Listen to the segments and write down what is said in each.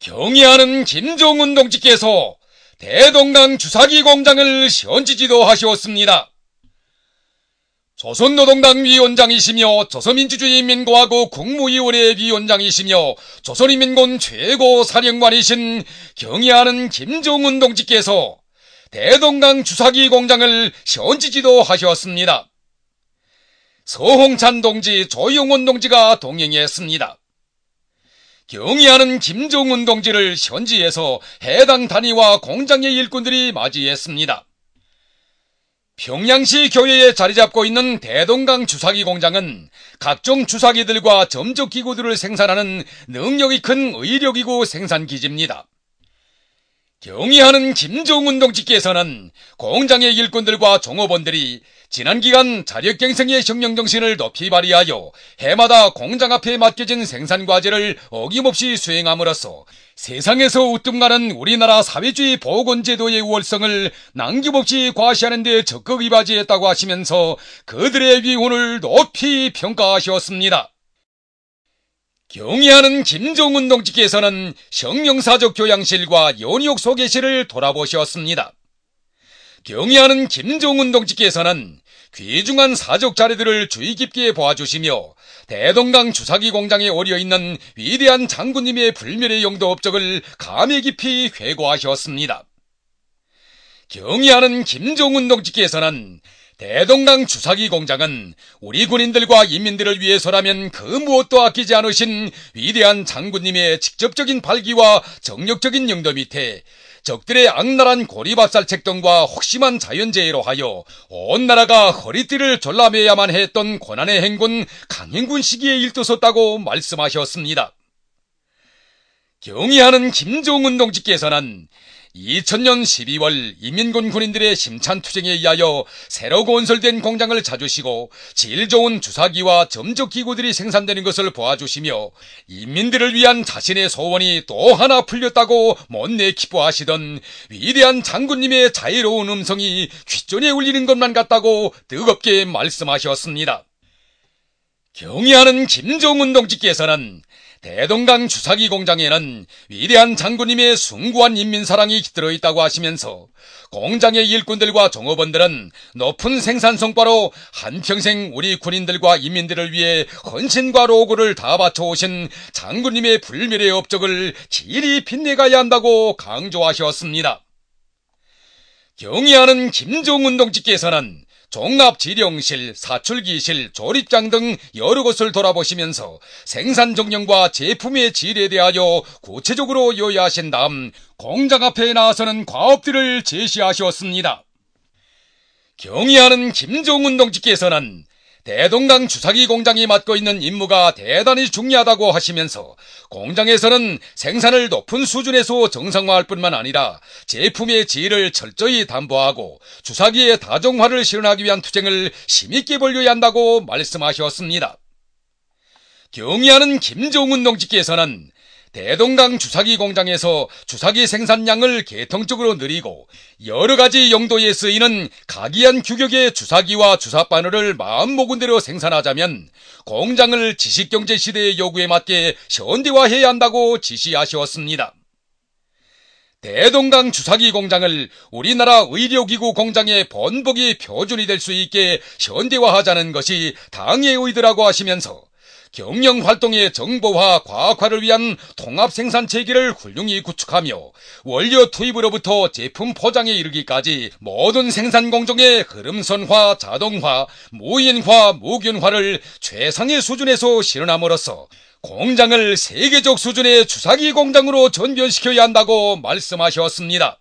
경의하는 김종운 동지께서 대동강 주사기 공장을 현지지도 하시었습니다. 조선노동당 위원장이시며 조선민주주의인민공화국 국무위원회 위원장이시며 조선인민군 최고 사령관이신 경의하는 김종운 동지께서 대동강 주사기 공장을 현지지도 하셨습니다. 서홍찬 동지, 조용원 동지가 동행했습니다. 경의하는 김종운 동지를 현지에서 해당 단위와 공장의 일꾼들이 맞이했습니다. 평양시 교외에 자리잡고 있는 대동강 주사기 공장은 각종 주사기들과 점적기구들을 생산하는 능력이 큰 의료기구 생산기지입니다. 경의하는 김종운 동지께서는 공장의 일꾼들과 종업원들이 지난 기간 자력갱생의 혁명정신을 높이 발휘하여 해마다 공장 앞에 맡겨진 생산과제를 어김없이 수행함으로써 세상에서 우뚝가는 우리나라 사회주의 보건제도의 우월성을 남김없이 과시하는 데 적극 이바지했다고 하시면서 그들의 위훈을 높이 평가하셨습니다. 경의하는 김종운 동지께서는 혁명사적 교양실과 연희옥 소개실을 돌아보셨습니다. 경의하는 김종운 동지께서는 귀중한 사적 자료들을 주의 깊게 보아주시며 대동강 주사기 공장에 오려있는 위대한 장군님의 불멸의 영도 업적을 감회 깊이 회고하셨습니다. 경의하는 김종운 동지께서는 대동강 주사기 공장은 우리 군인들과 인민들을 위해서라면 그 무엇도 아끼지 않으신 위대한 장군님의 직접적인 발기와 정력적인 영도 밑에 적들의 악랄한 고리밥살 책동과 혹심한 자연재해로 하여 온 나라가 허리띠를 졸라매야만 했던 고난의 행군 강행군 시기에 일떠섰다고 말씀하셨습니다. 경의하는 김종운 동지께서는 2000년 12월 인민군 군인들의 심찬 투쟁에 의하여 새로 건설된 공장을 찾으시고 질 좋은 주사기와 점적기구들이 생산되는 것을 보아주시며 인민들을 위한 자신의 소원이 또 하나 풀렸다고 못내 기뻐하시던 위대한 장군님의 자애로운 음성이 귓전에 울리는 것만 같다고 뜨겁게 말씀하셨습니다. 경의하는 김종운 동지께서는 대동강 주사기 공장에는 위대한 장군님의 숭고한 인민사랑이 깃들어 있다고 하시면서 공장의 일꾼들과 종업원들은 높은 생산 성과로 한평생 우리 군인들과 인민들을 위해 헌신과 로고를 다 바쳐오신 장군님의 불멸의 업적을 길이 빛내가야 한다고 강조하셨습니다. 경의하는 김종운 동지께서는 종합지령실, 사출기실, 조립장 등 여러 곳을 돌아보시면서 생산 정량과 제품의 질에 대하여 구체적으로 요약하신 다음 공장 앞에 나서는 과업들을 제시하셨습니다. 경의하는 김종운 동지께서는 대동강 주사기 공장이 맡고 있는 임무가 대단히 중요하다고 하시면서 공장에서는 생산을 높은 수준에서 정상화할 뿐만 아니라 제품의 질을 철저히 담보하고 주사기의 다종화를 실현하기 위한 투쟁을 힘있게 벌여야 한다고 말씀하셨습니다. 경의하는 김종운 동지께서는 대동강 주사기 공장에서 주사기 생산량을 계통적으로 늘리고 여러가지 용도에 쓰이는 각이한 규격의 주사기와 주사바늘을 마음먹은 대로 생산하자면 공장을 지식경제 시대의 요구에 맞게 현대화해야 한다고 지시하셨습니다. 대동강 주사기 공장을 우리나라 의료기구 공장의 본보기 표준이 될 수 있게 현대화하자는 것이 당의 의도라고 하시면서 경영활동의 정보화, 과학화를 위한 통합생산체계를 훌륭히 구축하며 원료 투입으로부터 제품 포장에 이르기까지 모든 생산공정의 흐름선화, 자동화, 무인화, 무균화를 최상의 수준에서 실현함으로써 공장을 세계적 수준의 주사기 공장으로 전변시켜야 한다고 말씀하셨습니다.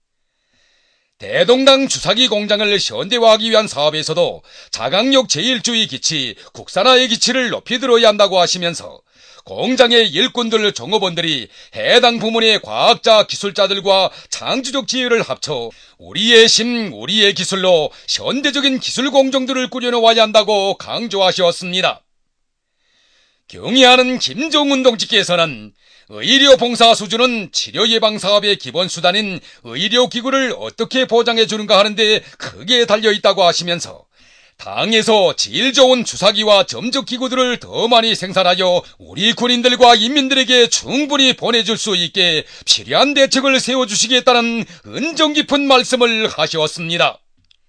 대동강 주사기 공장을 현대화하기 위한 사업에서도 자강력 제1주의 기치, 국산화의 기치를 높이 들어야 한다고 하시면서 공장의 일꾼들, 종업원들이 해당 부문의 과학자, 기술자들과 창조적 지혜를 합쳐 우리의 힘, 우리의 기술로 현대적인 기술 공정들을 꾸려놓아야 한다고 강조하셨습니다. 경의하는 김종운 동지께서는 의료봉사 수준은 치료예방사업의 기본수단인 의료기구를 어떻게 보장해 주는가 하는데 크게 달려있다고 하시면서 당에서 질 좋은 주사기와 점적기구들을 더 많이 생산하여 우리 군인들과 인민들에게 충분히 보내줄 수 있게 필요한 대책을 세워주시겠다는 은정 깊은 말씀을 하셨습니다.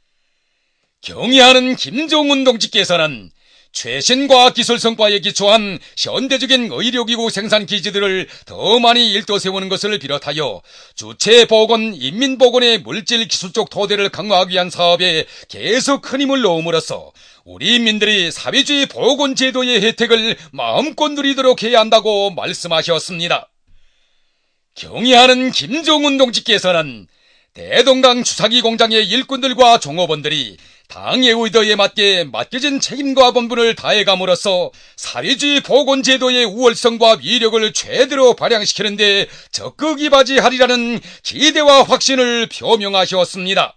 경의하는 김정은 동지께서는 최신 과학기술 성과에 기초한 현대적인 의료기구 생산 기지들을 더 많이 일도 세우는 것을 비롯하여 주체보건, 인민보건의 물질 기술적 토대를 강화하기 위한 사업에 계속 큰 힘을 놓음으로써 우리 인민들이 사회주의 보건제도의 혜택을 마음껏 누리도록 해야 한다고 말씀하셨습니다. 경의하는 김정은 동지께서는 대동강 주사기 공장의 일꾼들과 종업원들이 당의 의도에 맞게 맡겨진 책임과 본분을 다해감으로써 사회주의 보건제도의 우월성과 위력을 최대로 발휘시키는 데 적극 이바지하리라는 기대와 확신을 표명하셨습니다.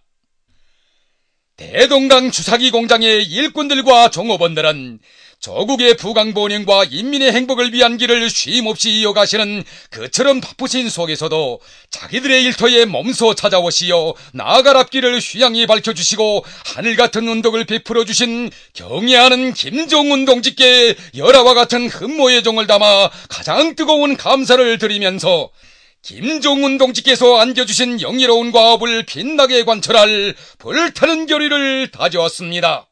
대동강 주사기 공장의 일꾼들과 종업원들은 조국의 부강본영과 인민의 행복을 위한 길을 쉼없이 이어가시는 그처럼 바쁘신 속에서도 자기들의 일터에 몸소 찾아오시어 나아갈 앞길을 휴양히 밝혀주시고 하늘같은 운덕을 베풀어주신 경애하는 김정은 동지께 열화와 같은 흠모의 정을 담아 가장 뜨거운 감사를 드리면서 김정은 동지께서 안겨주신 영예로운 과업을 빛나게 관철할 불타는 결의를 다졌습니다.